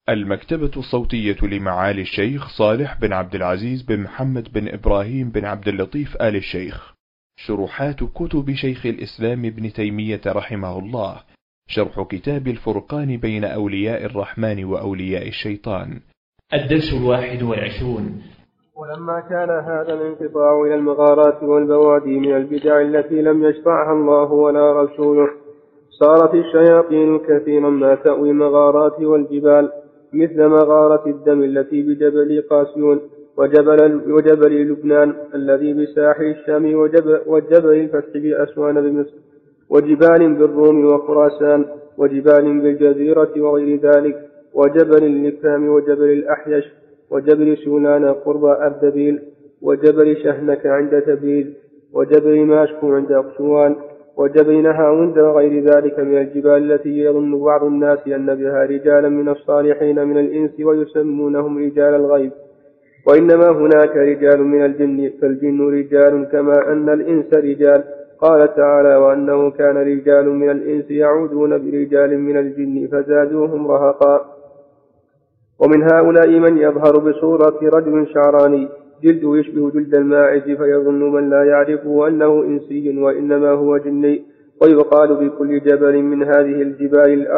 المكتبة الصوتية لمعالي الشيخ صالح بن عبد العزيز بن محمد بن إبراهيم بن عبد اللطيف آل الشيخ. شروحات كتب شيخ الإسلام ابن تيمية رحمه الله. شرح كتاب الفرقان بين أولياء الرحمن وأولياء الشيطان. الدرس 21. ولما كان هذا الانقطاع إلى المغارات والبوادي من البدع التي لم يشرعها الله ولا رسوله، صارت الشياطين كثيرا ما تأوي المغارات والجبال، مثل مغارة الدم التي بجبل قاسيون وجبل لبنان الذي بساحل الشام، وجبل الفتح بأسوان بمصر، وجبال بالروم وخراسان، وجبال بالجزيرة وغير ذلك، وجبل الإكرام، وجبل الأحيش، وجبل سولان قرب أردبيل، وجبل شهنك عند تبريز، وجبل ماشكو عند أقسوان، وجبل نهاوند وغير ذلك من الجبال التي يظن بعض الناس أن بها رجالا من الصالحين من الإنس ويسمونهم رجال الغيب، وإنما هناك رجال من الجن، فالجن رجال كما أن الإنس رجال. قال تعالى: وأنه كان رجال من الإنس يعودون برجال من الجن فزادوهم رهقا. ومن هؤلاء من يظهر بصورة رجل شعراني جلده يشبه جلد الماعز، فيظن من لا يعرفه أنه إنسي وإنما هو جني. ويقال بكل جبل من هذه الجبال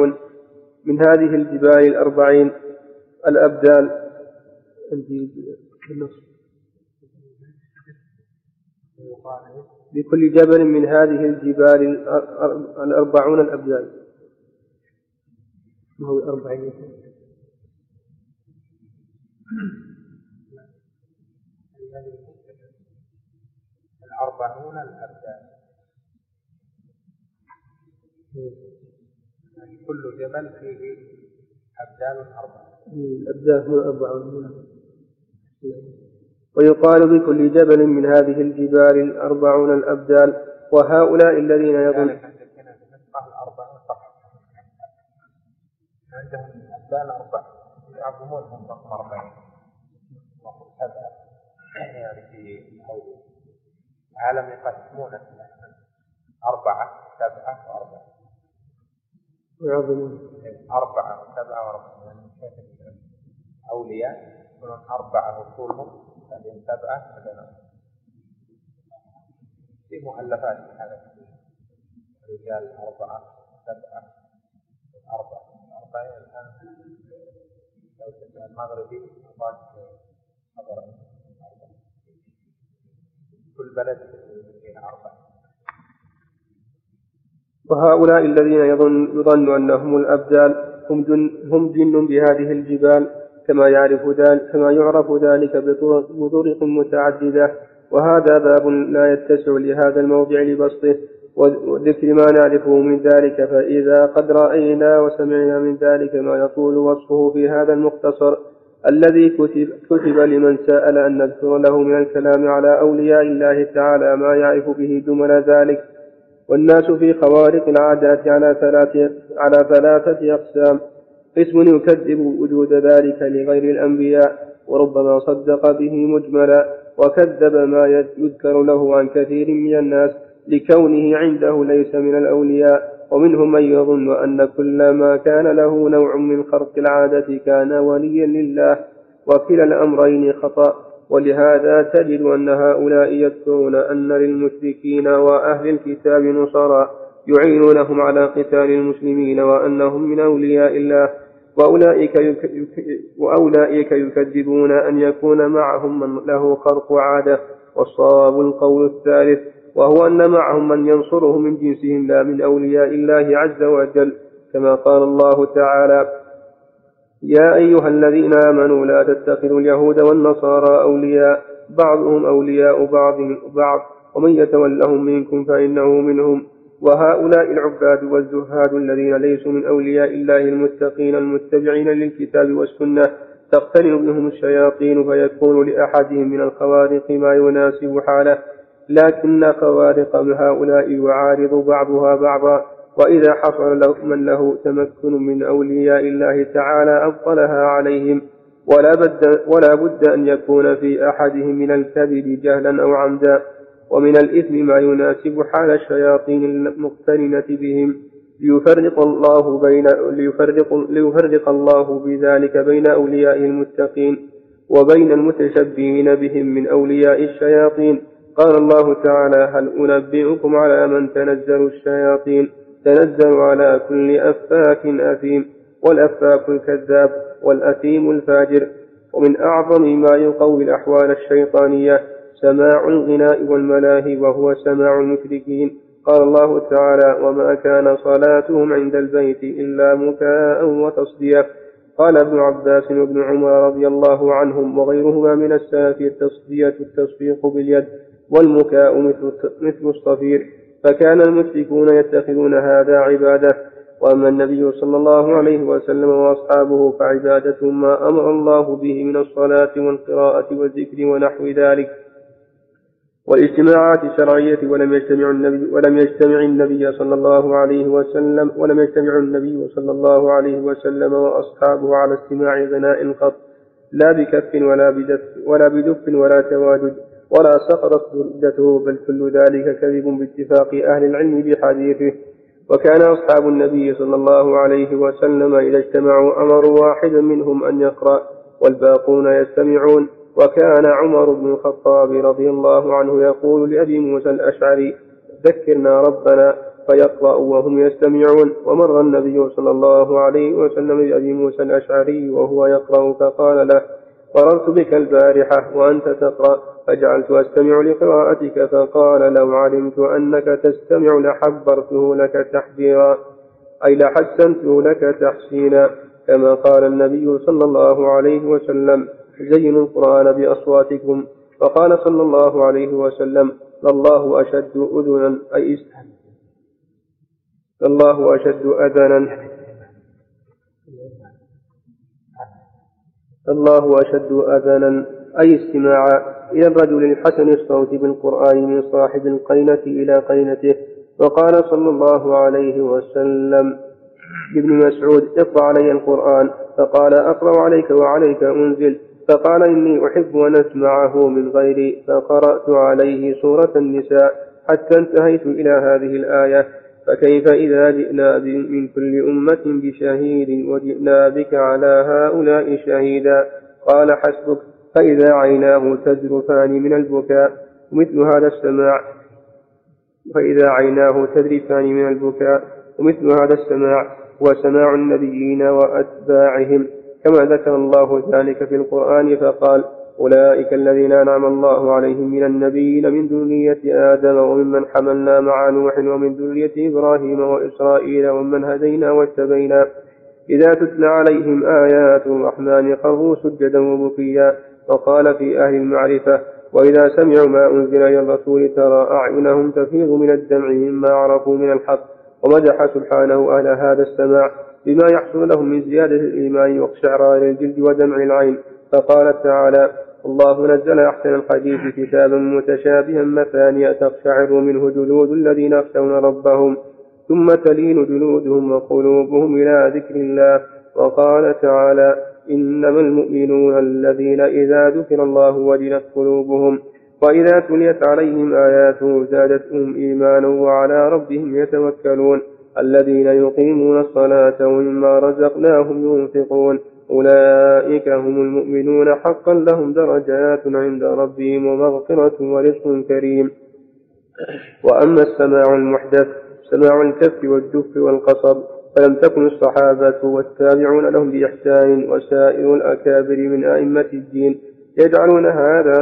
الأربعين الأبدال. بكل جبل من هذه الجبال 40 الأبدال. ما هو 40؟ الأربعون الأبدال، كل جبل فيه أبدال 4. الأبدال هو 40. ويقال بكل جبل من هذه الجبال 40 الأبدال. وهؤلاء الذين يظن عندهم الأبدال 4 يعظمونهم رقم 40 7 يعني في العالم يقسمون 4 7 و4 يعظمون 4 و7 و4 يعني أولياء يكونون 4 وصولهم بعدين 7 مثلا في مؤلفات هذا رجال 4 7 4 الآن لو المغربي حضر كل بلد فيها 4. وهؤلاء الذين يظن أنهم الأبدال هم جن بهذه الجبال، كما يعرف ذلك بطرق متعددة، وهذا باب لا يتسع لهذا الموضع لبسطه وذكر ما نعرفه من ذلك. فإذا قد رأينا وسمعنا من ذلك ما يطول وصفه في هذا المختصر الذي كتب لمن سأل أن نذكر له من الكلام على أولياء الله تعالى ما يعرف به جمل ذلك. والناس في خوارق العادات على 3 أقسام: قسم يكذب وجود ذلك لغير الأنبياء وربما صدق به مجملا، وكذب ما يذكر له عن كثير من الناس لكونه عنده ليس من الأولياء. ومنهم من يظن أن كل ما كان له نوع من خرق العادة كان وليا لله، وكلا الأمرين خطأ. ولهذا تجد أن هؤلاء يذكرون أن للمشركين وأهل الكتاب نصارى يعينونهم على قتال المسلمين وأنهم من أولياء الله، وأولئك يكذبون أن يكون معهم من له خرق عادة. والصواب القول الثالث، وهو أن معهم من ينصره من جنسهم لا من أولياء الله عز وجل، كما قال الله تعالى: يا أيها الذين آمنوا لا تتخذوا اليهود والنصارى أولياء بعضهم أولياء بعض ومن يتولهم منكم فإنه منهم. وهؤلاء العباد والزهاد الذين ليسوا من أولياء الله المتقين المتبعين للكتاب والسنة تقترن بهم الشياطين، فيكون لأحدهم من الخوارق ما يناسب حاله، لكن خوارق هؤلاء يعارض بعضها بعضا. وإذا حصل من له تمكن من أولياء الله تعالى أبطلها عليهم، ولا بد أن يكون في أحدهم من الكذب جهلا أو عمدا، ومن الإثم ما يناسب حال الشياطين المقترنة بهم. ليفرق الله بذلك بين أوليائه المتقين وبين المتشبهين بهم من أولياء الشياطين. قال الله تعالى: هل أنبئكم على من تنزل الشياطين؟ تنزل على كل أفاك أثيم. والأفاك الكذاب والأثيم الفاجر. ومن أعظم ما يقوي الأحوال الشيطانية سماع الغناء والملاهي، وهو سماع المشركين. قال الله تعالى: وما كان صلاتهم عند البيت إلا مكاء وتصدية. قال ابن عباس وابن عمر رضي الله عنهم وغيرهما من السلف: التصدية التصفيق باليد، والمكاء مثل الصفير. فكان المشركون يتخذون هذا عبادة. وأما النبي صلى الله عليه وسلم وأصحابه فعبادتهم ما أمر الله به من الصلاة والقراءة والذكر ونحو ذلك والاجتماعات الشرعية. ولم يجتمع النبي صلى الله عليه وسلم وأصحابه على استماع غناء قط، لا بكف ولا بدف ولا تواجد، ولا سقطت ردته، بل كل ذلك كذب باتفاق أهل العلم بحديثه. وكان أصحاب النبي صلى الله عليه وسلم إذا اجتمعوا أمروا واحدا منهم أن يقرأ والباقون يستمعون. وكان عمر بن الخطاب رضي الله عنه يقول لأبي موسى الأشعري: ذكرنا ربنا، فيقرأ وهم يستمعون. ومر النبي صلى الله عليه وسلم بأبي موسى الأشعري وهو يقرأ فقال له: مررت بك البارحة وأنت تقرأ فجعلت أستمع لقراءتك، فقال: لو علمت أنك تستمع لحبرته لك تحذيرا، أي لحسنته لك تحسينا. كما قال النبي صلى الله عليه وسلم: زينوا القرآن بأصواتكم. وقال صلى الله عليه وسلم: الله أشد أذنا، أي الله أشد أذنا، الله أشد أذنا، أي استماعا إلى الرجل الحسن الصوت بالقرآن من صاحب القينة إلى قينته. وقال صلى الله عليه وسلم لابن مسعود: اقرأ علي القرآن. فقال: أقرأ عليك وعليك أنزل. فقال: إني أحب أن أسمعه من غيري. فقرأت عليه سورة النساء حتى انتهيت إلى هذه الآية: فكيف إذا جئنا من كل أمة بشهيد وجئنا بك على هؤلاء شهيدا. قال: حسبك. فإذا عيناه تذرفان من البكاء ومثل هذا السماع وسماع النبيين وأتباعهم، كما ذكر الله ذلك في القرآن فقال: أولئك الذين أنعم الله عليهم من النبيين من ذرية آدم وممن حملنا مع نوح ومن ذرية إبراهيم وإسرائيل ومن هدينا واجتبينا. إذا تتلى عليهم آيات الرحمن خروا سجدا وبكيا. وقال في أهل المعرفة: وإذا سمعوا ما أنزل إلى الرسول ترى أعينهم تفيض من الدمع مما عرفوا من الحق. ومدح سبحانه أهل هذا السماع بما يحصل لهم من زيادة الإيمان واقشعرار الجلد ودمع العين. فقال تعالى: الله نزل أحسن الحديث كتابا متشابها مثانية تقشعر منه جلود الذين يخشون ربهم ثم تلين جلودهم وقلوبهم إلى ذكر الله. وقال تعالى: إنما المؤمنون الذين إذا ذكر الله وجلت قلوبهم وإذا تليت عليهم آياته زادتهم إيمانا وعلى ربهم يتوكلون الذين يقيمون الصلاة ومما رزقناهم ينفقون أولئك هم المؤمنون حقا لهم درجات عند ربهم ومغفرة ورزق كريم. وأما السماع المحدث سماع الكف والدف والقصب فلم تكن الصحابة والتابعون لهم بإحسان وسائر الأكابر من أئمة الدين يجعلون هذا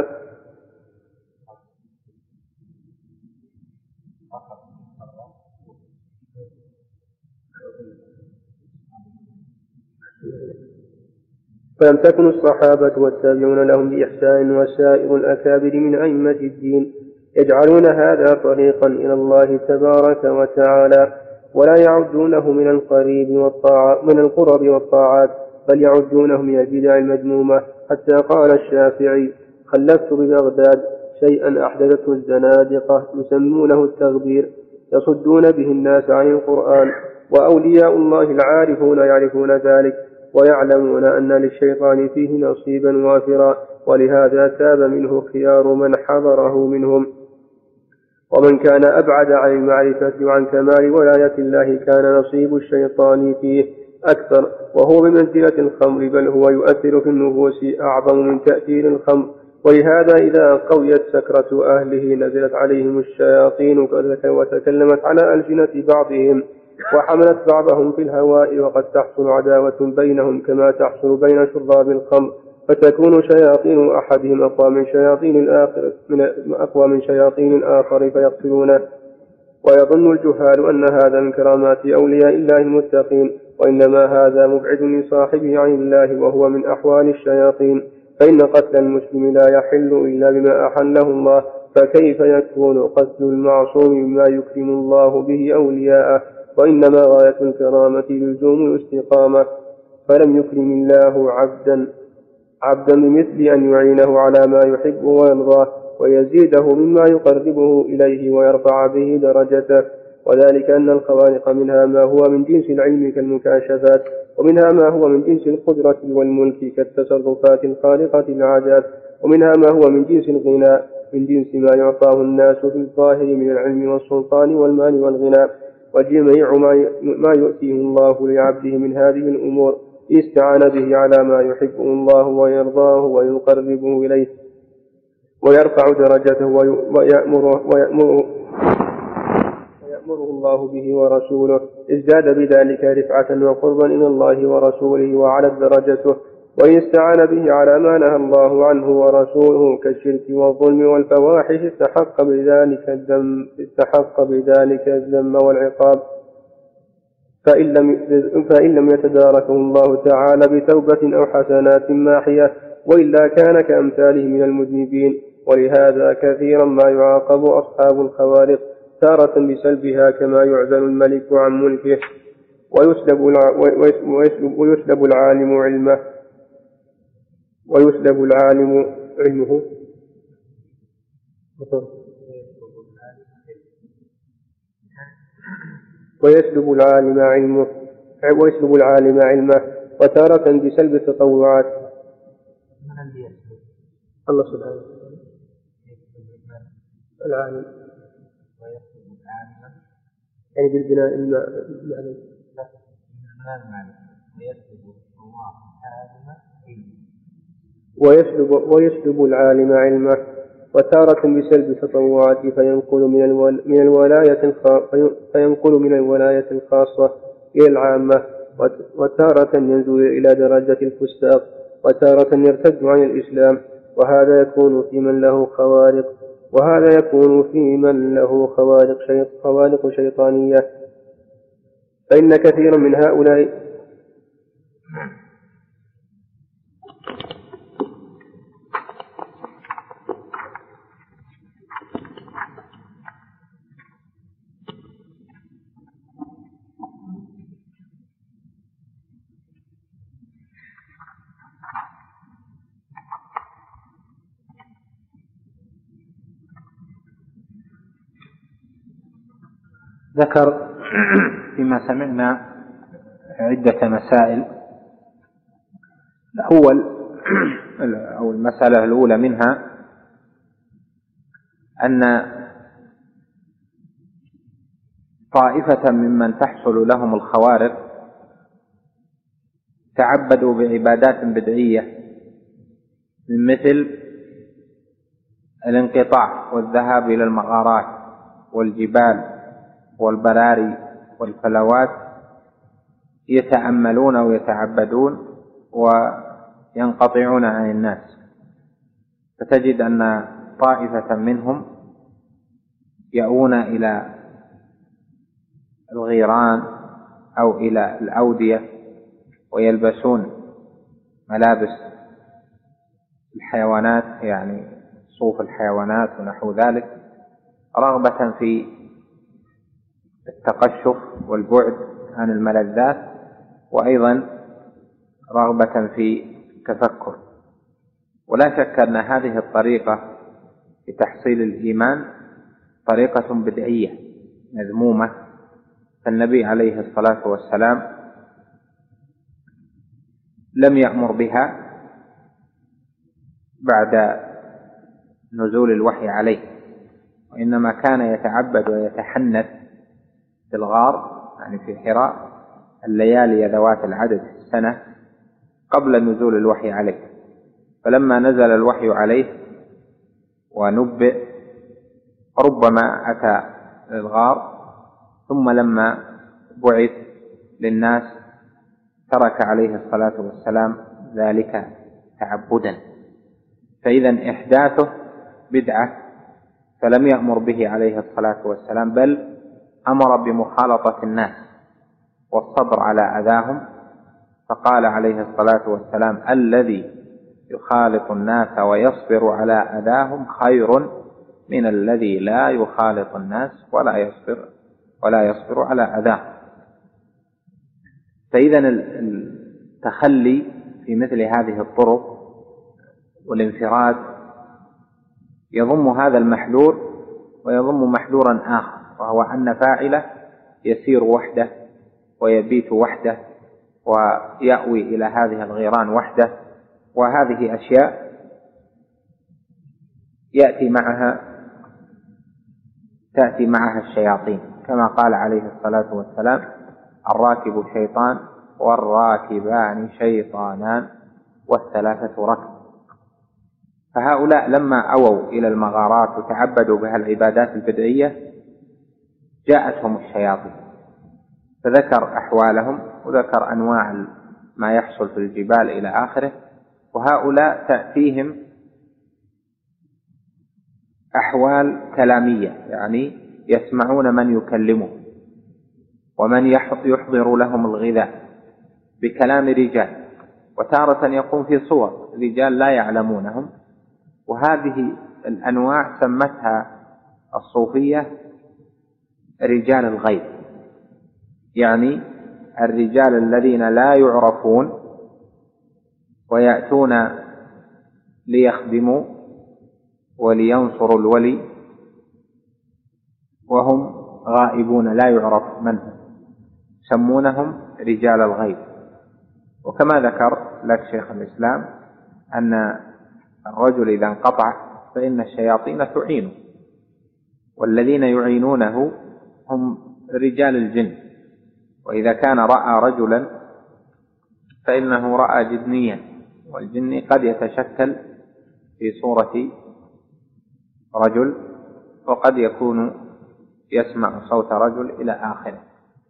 فلم تكن الصحابة والتابعون لهم بإحسان وسائر الأكابر من أئمة الدين يجعلون هذا طريقا إلى الله تبارك وتعالى ولا يعدونه من القرب والطاعات بل يعدونه من البدع المذمومة. حتى قال الشافعي: خلفت ببغداد شيئا أحدثته الزنادقة يسمونه التغبير يصدون به الناس عن القرآن. وأولياء الله العارفون يعرفون ذلك ويعلمون أن للشيطان فيه نصيبا وافرا، ولهذا تاب منه خيار من حضره منهم. ومن كان أبعد عن المعرفة وعن كمال ولاية الله كان نصيب الشيطان فيه أكثر، وهو بمنزلة الخمر، بل هو يؤثر في النفوس أعظم من تأثير الخمر. ولهذا إذا قويت سكرة أهله نزلت عليهم الشياطين وتكلمت على ألسنة بعضهم وحملت بعضهم في الهواء، وقد تحصل عداوة بينهم كما تحصل بين شراب الخمر، فتكون شياطين أحدهم أقوى من شياطين الآخر فيقتلونه. ويظن الجهال أن هذا من كرامات أولياء الله المتقين، وإنما هذا مبعد لصاحبه عن الله، وهو من أحوال الشياطين. فإن قتل المسلم لا يحل إلا بما أحله الله، فكيف يكون قتل المعصوم مما يكرم الله به أولياءه؟ وإنما غاية الكرامة لزوم الاستقامة، فلم يكرم الله عبدا بمثل أن يعينه على ما يحبه ويرضاه، ويزيده مما يقربه إليه ويرفع به درجته. وذلك أن الخوارق منها ما هو من جنس العلم كالمكاشفات، ومنها ما هو من جنس القدرة والملك كالتصرفات الخارقة للعادات، ومنها ما هو من جنس الغناء من جنس ما يعطاه الناس في الظاهر من العلم والسلطان والمال والغناء، وجميع ما يؤتيه الله لعبده من هذه الأمور استعان به على ما يحبه الله ويرضاه ويقربه إليه ويرفع درجته ويأمره الله به ورسوله، ازداد بذلك رفعة وقربا إلى الله ورسوله وعلى درجته. وإن استعان به على ما نهى الله عنه ورسوله كالشرك والظلم والفواحش استحق بذلك الذم والعقاب، فإن لم يتداركه الله تعالى بتوبة أو حسنات ماحية، وإلا كان كأمثاله من المذنبين. ولهذا كثيرا ما يعاقب أصحاب الخوارق، تارة بسلبها كما يعزل الملك عن ملكه، ويسلب العالم علمه ويسلب العالم علمه، وتارة بسلب التطوعات. الله سبحانه وتعالى العالم يعني بالبناء المعنى ويسلب العالم علمه، وتارة بسلب التطوعات فينقل من الولاية الخاصة إلى العامة، وتارة ينزل إلى درجة الفساق، وتارة يرتد عن الإسلام. وهذا يكون في من له خوارق شيطانية. فإن كثيرا من هؤلاء ذكر فيما سمعنا عدة مسائل. المسألة الأولى منها أن طائفة ممن تحصل لهم الخوارق تعبدوا بعبادات بدعية، من مثل الانقطاع والذهاب إلى المغارات والجبال والبراري والفلوات، يتأملون ويتعبدون وينقطعون عن الناس. فتجد أن طائفة منهم يأوون إلى الغيران أو إلى الأودية ويلبسون ملابس الحيوانات، يعني صوف الحيوانات ونحو ذلك، رغبة في التقشف والبعد عن الملذات، وأيضا رغبة في التفكر. ولا شك أن هذه الطريقة في تحصيل الإيمان طريقة بدعية مذمومة، فالنبي عليه الصلاة والسلام لم يأمر بها بعد نزول الوحي عليه، وإنما كان يتعبد ويتحنث في الغار، يعني في حراء، الليالي ذوات العدد في السنة قبل نزول الوحي عليه. فلما نزل الوحي عليه ونبئ ربما أتى الغار، ثم لما بعث للناس ترك عليه الصلاة والسلام ذلك تعبدا. فإذا إحداثه بدعة، فلم يأمر به عليه الصلاة والسلام، بل أمر بمخالطة الناس والصبر على أذاهم. فقال عليه الصلاة والسلام: الذي يخالط الناس ويصبر على أذاهم خير من الذي لا يخالط الناس ولا يصبر على أذاهم. فإذا التخلي في مثل هذه الطرق والانفراد يضم هذا المحذور ويضم محذورا آخر، وهو أن فاعله يسير وحده ويبيت وحده ويأوي إلى هذه الغيران وحده، وهذه أشياء تأتي معها الشياطين، كما قال عليه الصلاة والسلام: الراكب شيطان والراكبان شيطانان والثلاثة ركب. فهؤلاء لما أووا إلى المغارات وتعبدوا بها العبادات البدعية جاءتهم الشياطين، فذكر أحوالهم وذكر أنواع ما يحصل في الجبال إلى آخره. وهؤلاء تأتيهم أحوال كلامية، يعني يسمعون من يكلمه ومن يحضر لهم الغذاء بكلام رجال، وتارة يقوم في صور رجال لا يعلمونهم. وهذه الأنواع سمتها الصوفية رجال الغيب، يعني الرجال الذين لا يعرفون ويأتون ليخدموا ولينصروا الولي وهم غائبون لا يعرف من هم، يسمونهم رجال الغيب. وكما ذكر لك شيخ الإسلام أن الرجل إذا انقطع فإن الشياطين تعينه، والذين يعينونه هم رجال الجن. وإذا كان رأى رجلا فإنه رأى جنيا، والجن قد يتشكل في صورة رجل، وقد يكون يسمع صوت رجل إلى آخره.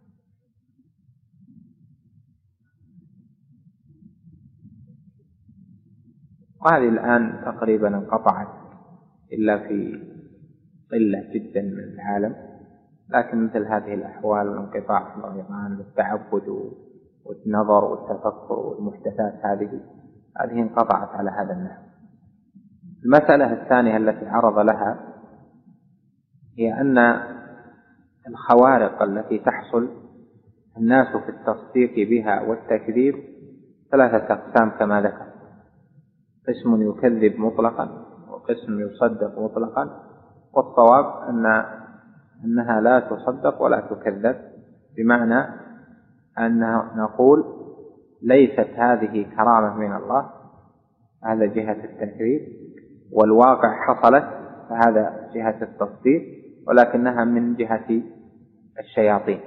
وهذه الآن تقريبا انقطعت إلا في قلة جدا من العالم، لكن مثل هذه الأحوال والانقطاع في الغيران والتعبد والنظر والتفكر والمحدثات هذه انقطعت على هذا النحو. المسألة الثانية التي عرض لها هي أن الخوارق التي تحصل الناس في التصديق بها والتكذيب ثلاثة أقسام كما ذكر: قسم يكذب مطلقا، وقسم يصدق مطلقا، والصواب أنها لا تصدق ولا تكذب، بمعنى أن نقول ليست هذه كرامة من الله، هذا جهة التكذيب، والواقع حصلت فهذا جهة التصديق، ولكنها من جهة الشياطين.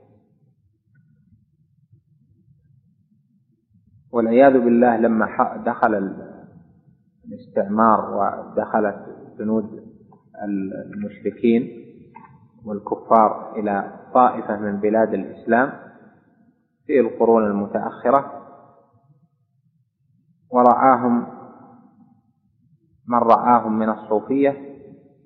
والعياذ بالله لما دخل الاستعمار ودخلت جنود المشركين والكفار إلى طائفة من بلاد الإسلام في القرون المتأخرة، ورآهم من رآهم من الصوفية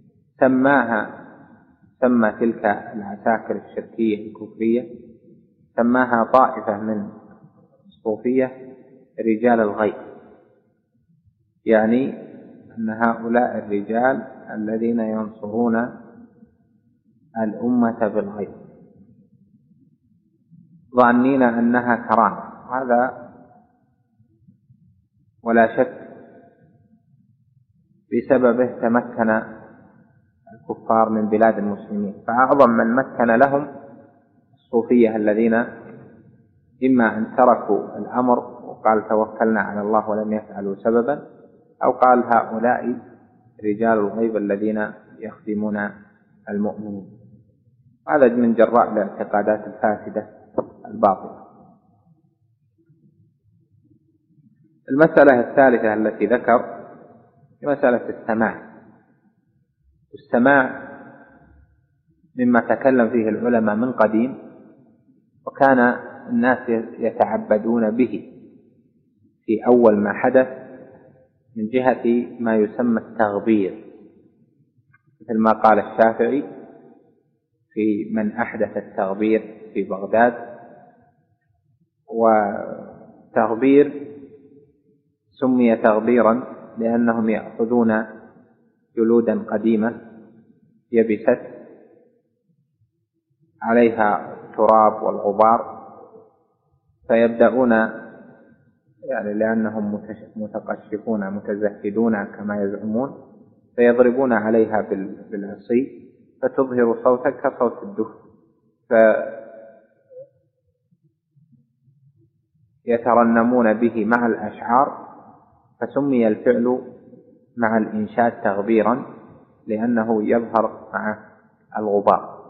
سمى تلك العساكر الشركية الكفرية سماها طائفة من الصوفية رجال الغيب، يعني أن هؤلاء الرجال الذين ينصرون الأمة بالغيب ظانين أنها كرامة. هذا ولا شك بسببه تمكن الكفار من بلاد المسلمين، فأعظم من مكن لهم الصوفية الذين إما أن تركوا الأمر وقال توكلنا على الله ولم يفعلوا سببا، أو قال هؤلاء رجال الغيب الذين يخدمون المؤمنين. هذا من جراء الاعتقادات الفاسدة الباطلة. المسألة الثالثة التي ذكر هي مسألة السماع. السماع مما تكلم فيه العلماء من قديم، وكان الناس يتعبدون به في أول ما حدث من جهة ما يسمى التغبير، مثل ما قال الشافعي في من أحدث التغبير في بغداد. وتغبير سمي تغبيرا لأنهم يأخذون جلودا قديمة يبست عليها التراب والغبار، فيبدأون يعني لأنهم متقشفون متزهدون كما يزعمون، فيضربون عليها بالعصي فتظهر صوتا كصوت الدف، فيترنمون به مع الأشعار، فسمي الفعل مع الإنشاد تغبيرا لأنه يظهر مع الغبار.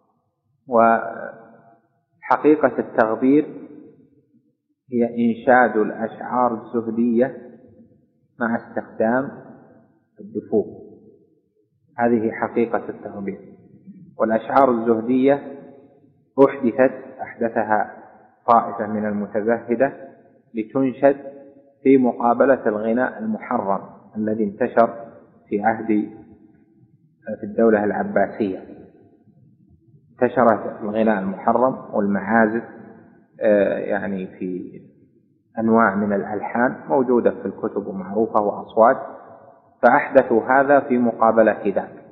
وحقيقة التغبير هي إنشاد الأشعار الزهدية مع استخدام الدفوف، هذه حقيقة التغبير. والأشعار الزهدية أحدثها طائفة من المتزهدة لتنشد في مقابلة الغناء المحرم الذي انتشر في الدولة العباسية. انتشر الغناء المحرم والمعازف يعني في أنواع من الألحان موجودة في الكتب ومعروفة وأصوات، فأحدثوا هذا في مقابلة ذاك.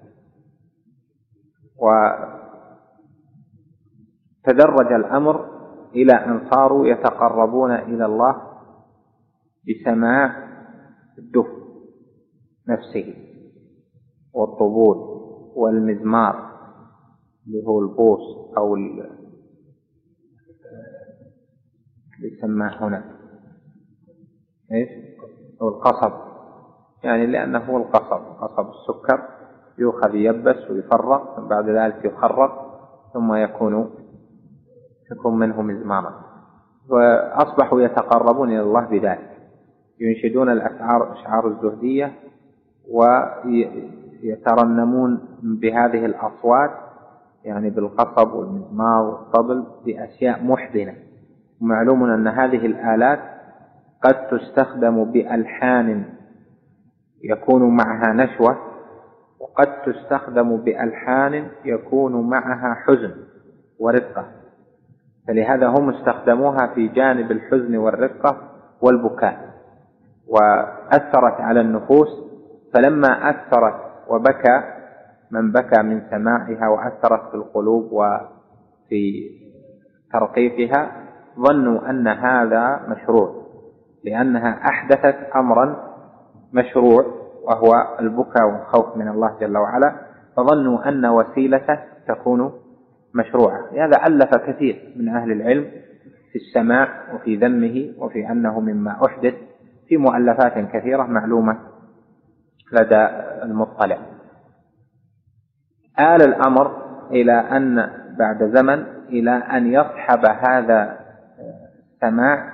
وتدرج الأمر إلى أن صاروا يتقربون إلى الله بسماع الدف نفسه والطبول والمزمار اللي هو البوص أو يسمى هنا أو القصب، يعني لأنه هو قصب السكر يؤخذ يبس ويفرق، بعد ذلك يخرط ثم يكون منه مزمارا. وأصبحوا يتقربون إلى الله بذلك، ينشدون الأشعار الزهدية ويترنمون بهذه الأصوات، يعني بالقصب والمزمار والطبل بأشياء محزنة. ومعلوم أن هذه الآلات قد تستخدم بألحان يكون معها نشوة، وقد تستخدم بألحان يكون معها حزن ورقة، فلهذا هم استخدموها في جانب الحزن والرقة والبكاء، وأثرت على النفوس. فلما أثرت وبكى من بكى من سماعها وأثرت في القلوب وفي ترقيقها، ظنوا أن هذا مشروع، لأنها أحدثت أمرا مشروع وهو البكاء والخوف من الله جل وعلا، فظنوا أن وسيلته تكون مشروعة. لهذا ألف كثير من أهل العلم في السماع وفي ذمه وفي أنه مما أحدث في مؤلفات كثيرة معلومة لدى المطلع. آل الأمر إلى أن بعد زمن إلى أن يصحب هذا السماع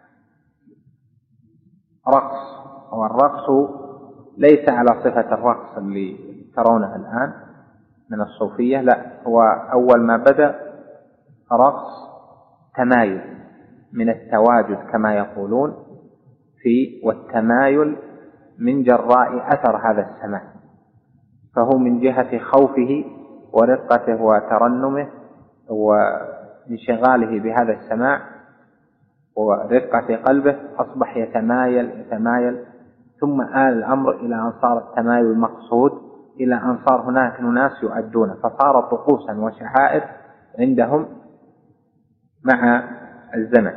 رقص، والرقص ليس على صفة الرقص اللي ترونه الآن من الصوفية، لا، هو أول ما بدأ رقص تمايل من التواجد كما يقولون والتمايل من جراء أثر هذا السماع، فهو من جهة خوفه ورقته وترنمه وانشغاله بهذا السماع ورقة قلبه أصبح يتمايل، ثم آل الأمر إلى أن صار التمايل المقصود، إلى أن صار هناك ناس يؤدون، فصار طقوسا وشعائر عندهم مع الزمن.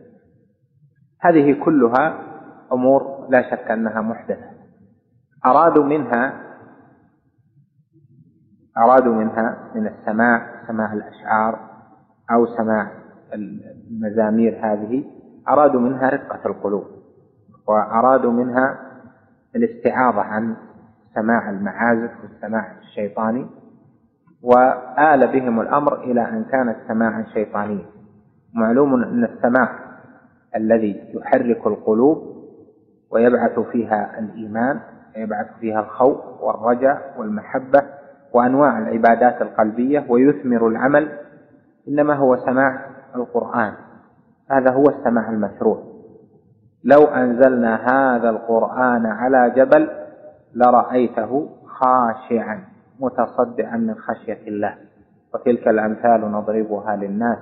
هذه كلها أمور لا شك أنها محدثة. أرادوا منها من السماع، سماع الأشعار أو سماع المزامير هذه، أرادوا منها رقة القلوب، وأرادوا منها الاستعاضة عن سماع المعازف والسماع الشيطاني، وآل بهم الأمر إلى أن كانت سماعا شيطانيا. معلوم أن السماع الذي يحرك القلوب ويبعث فيها الإيمان ويبعث فيها الخوف والرجاء والمحبة وأنواع العبادات القلبية ويثمر العمل إنما هو سماع القرآن. هذا هو السماع المشروع. لو أنزلنا هذا القرآن على جبل لرأيته خاشعا متصدعا من خشية الله، وتلك الأمثال نضربها للناس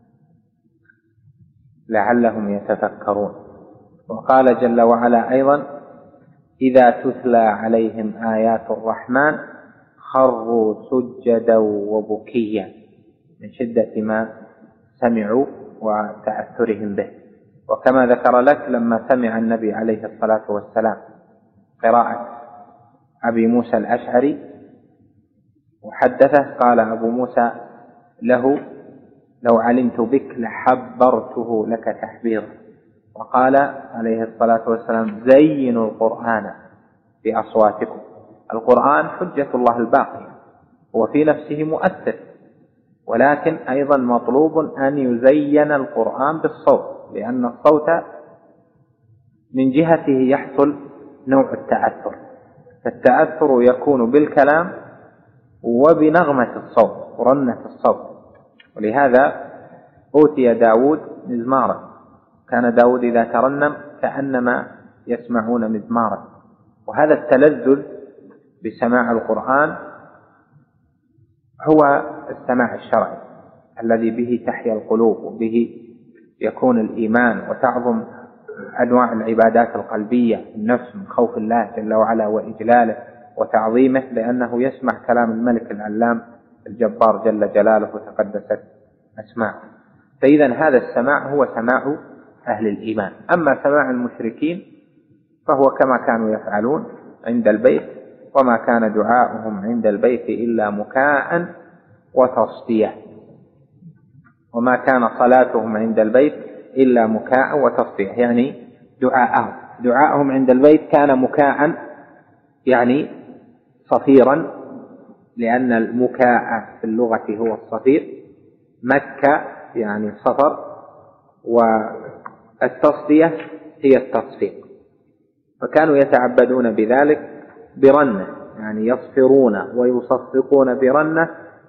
لعلهم يتفكرون. وقال جل وعلا أيضا: إذا تتلى عليهم آيات الرحمن خروا سجدا وبكيا، من شدة ما سمعوا وتأثرهم به. وكما ذكر لك لما سمع النبي عليه الصلاة والسلام قراءة أبي موسى الأشعري وحدثه، قال أبو موسى له: لو علمت بك لحبرته لك تحبيرا. وقال عليه الصلاة والسلام: زينوا القرآن بأصواتكم. القرآن حجة الله الباقية، هو في نفسه مؤثر، ولكن أيضا مطلوب أن يزين القرآن بالصوت، لأن الصوت من جهته يحصل نوع التأثر، فالتأثر يكون بالكلام وبنغمة الصوت ورنة الصوت. ولهذا أوتي داود مزمارا، كان داود إذا ترنم كأنما يسمعون مزمارا. وهذا التلذذ بسماع القرآن هو السماع الشرعي الذي به تحيا القلوب وبه يكون الإيمان وتعظم أنواع العبادات القلبية، النفس من خوف الله جل وعلا وإجلاله وتعظيمه، لأنه يسمع كلام الملك العلام الجبار جل جلاله وتقدست أسماءه. فإذا هذا السماع هو سماع أهل الإيمان. أما سماع المشركين فهو كما كانوا يفعلون عند البيت: وما كان دعاؤهم عند البيت إلا مكاء وتصدية. وما كان صلاتهم عند البيت إلا مكاء وتصدية، يعني دعاءهم عند البيت كان مكاء، يعني صفيرا، لأن المكاء في اللغة هو الصفير، مكة يعني صفر، والتصدية هي التصفيق. فكانوا يتعبدون بذلك برنة، يعني يصفرون ويصفقون برنة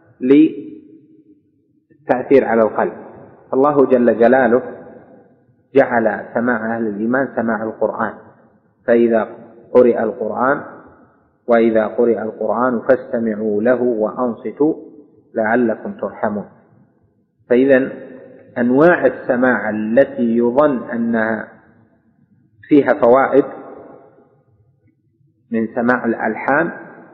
للتأثير على القلب. الله جل جلاله جعل سماع أهل الإيمان سماع القرآن، فإذا قرئ القرآن وإذا قرئ القرآن فاستمعوا له وأنصتوا لعلكم ترحمون. فإذا أنواع السماع التي يظن أنها فيها فوائد من سماع الألحان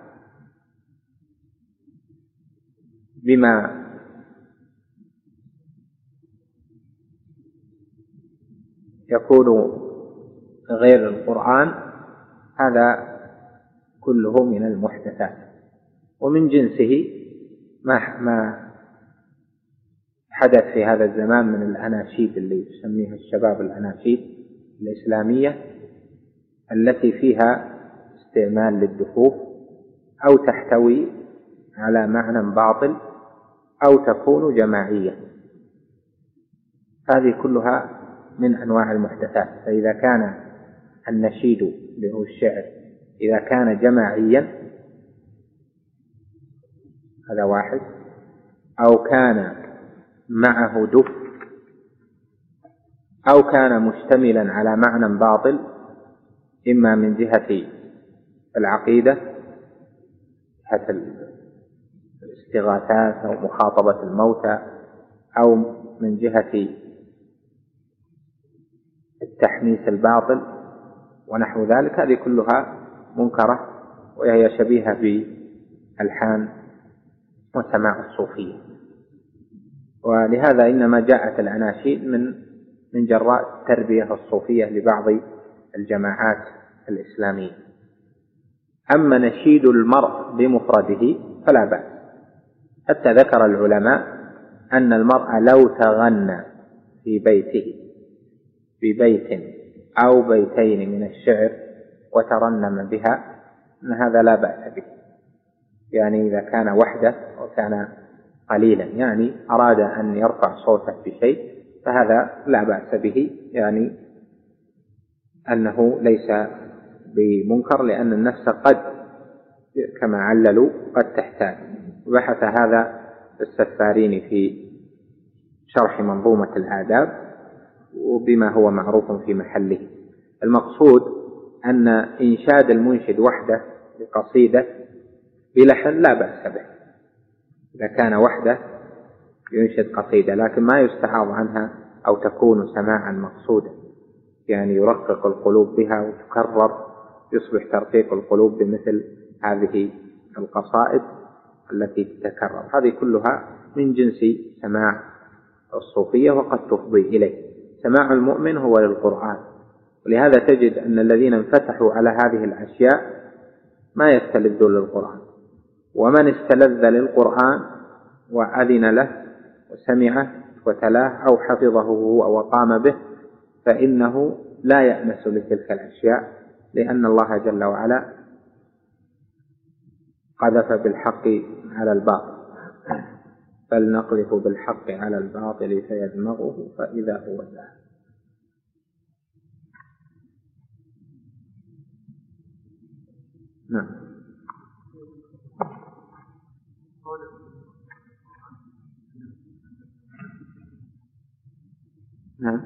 بما يكون غير القرآن، هذا كله من المحدثات. ومن جنسه ما حدث في هذا الزمان من الأناشيد اللي يسميها الشباب الأناشيد الإسلامية، التي فيها استعمال للدفوف أو تحتوي على معنى باطل أو تكون جماعية. هذه كلها من أنواع المحدثات. فإذا كان النشيد اللي هو الشعر إذا كان جماعيا هذا واحد، أو كان معه دف، أو كان مشتملا على معنى باطل، إما من جهة العقيدة، جهة الاستغاثات أو مخاطبة الموتى، أو من جهة التحميس الباطل ونحو ذلك، هذه كلها منكرة وهي شبيهة بالألحان وسماع الصوفية. ولهذا إنما جاءت الأناشيد من جراء التربية الصوفية لبعض الجماعات الإسلامية. أما نشيد المرء بمفرده فلا بأس، حتى ذكر العلماء أن المرء لو تغنى في بيته ببيت أو بيتين من الشعر وترنم بها أن هذا لا بأس به، يعني إذا كان وحده وكان قليلا، يعني أراد أن يرفع صوته بشيء فهذا لا بأس به، يعني أنه ليس بمنكر، لأن النفس قد كما عللوا قد تحتاج. بحث هذا السفاريني في شرح منظومة الآداب وبما هو معروف في محله. المقصود أن إنشاد المنشد وحده بقصيدة بلحن لا بأس به إذا كان وحده ينشد قصيدة، لكن ما يستعاض عنها أو تكون سماعا مقصودا، يعني يرقق القلوب بها وتكرر، يصبح ترقيق القلوب بمثل هذه القصائد التي تتكرر. هذه كلها من جنس سماع الصوفية وقد تفضي إليه. سماع المؤمن هو للقرآن، ولهذا تجد أن الذين انفتحوا على هذه الأشياء ما يستلذون للقرآن، ومن استلذ للقرآن وأذن له وسمعه وتلاه أو حفظه هو وقام به فإنه لا يأنس لتلك الأشياء، لأن الله جل وعلا قذف بالحق على الباطل، فلنقذف بالحق على الباطل فيدمغه فإذا هو زاهق. نعم. نعم.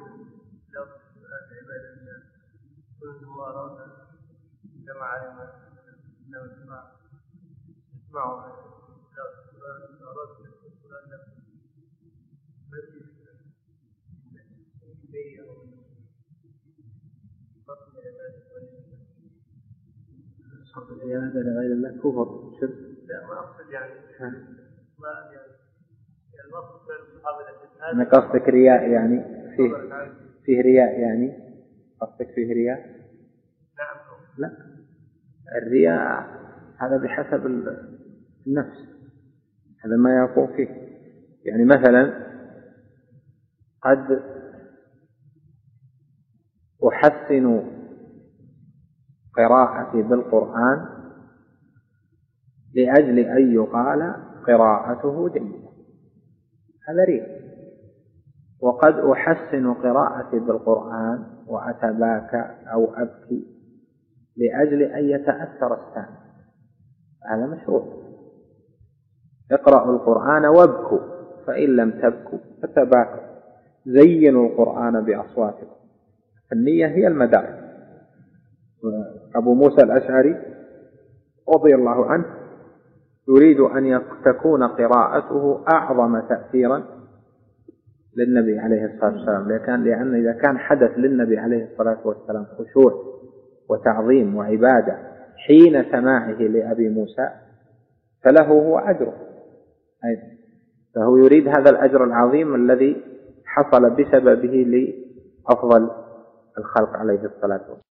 هذا لغير الله كفر شرك. لا ما أقصد يعني ما يعني المقصد أنا قصدك رياء، يعني فيه رياء، يعني قصدك فيه رياء؟ نعم. لا، الرياء هذا بحسب النفس، هذا ما يقوم فيه. يعني مثلا قد أحسن قراءتي بالقرآن لأجل أن يقال قراءته جيدة، هذا رياء. وقد أحسن قراءتي بالقرآن وأتباكى أو أبكي لأجل أن يتأثر السامع، هذا مشروع. اقرأوا القرآن وابكوا، فإن لم تبكوا فتباكوا، زينوا القرآن بأصواتكم، النية هي المدار. أبو موسى الأشعري رضي الله عنه يريد أن تكون قراءته أعظم تأثيرا للنبي عليه الصلاة والسلام، لأن إذا كان حدث للنبي عليه الصلاة والسلام خشوع وتعظيم وعبادة حين سماعه لأبي موسى فله هو أجره أيضا، فهو يريد هذا الأجر العظيم الذي حصل بسببه لأفضل الخلق عليه الصلاة والسلام.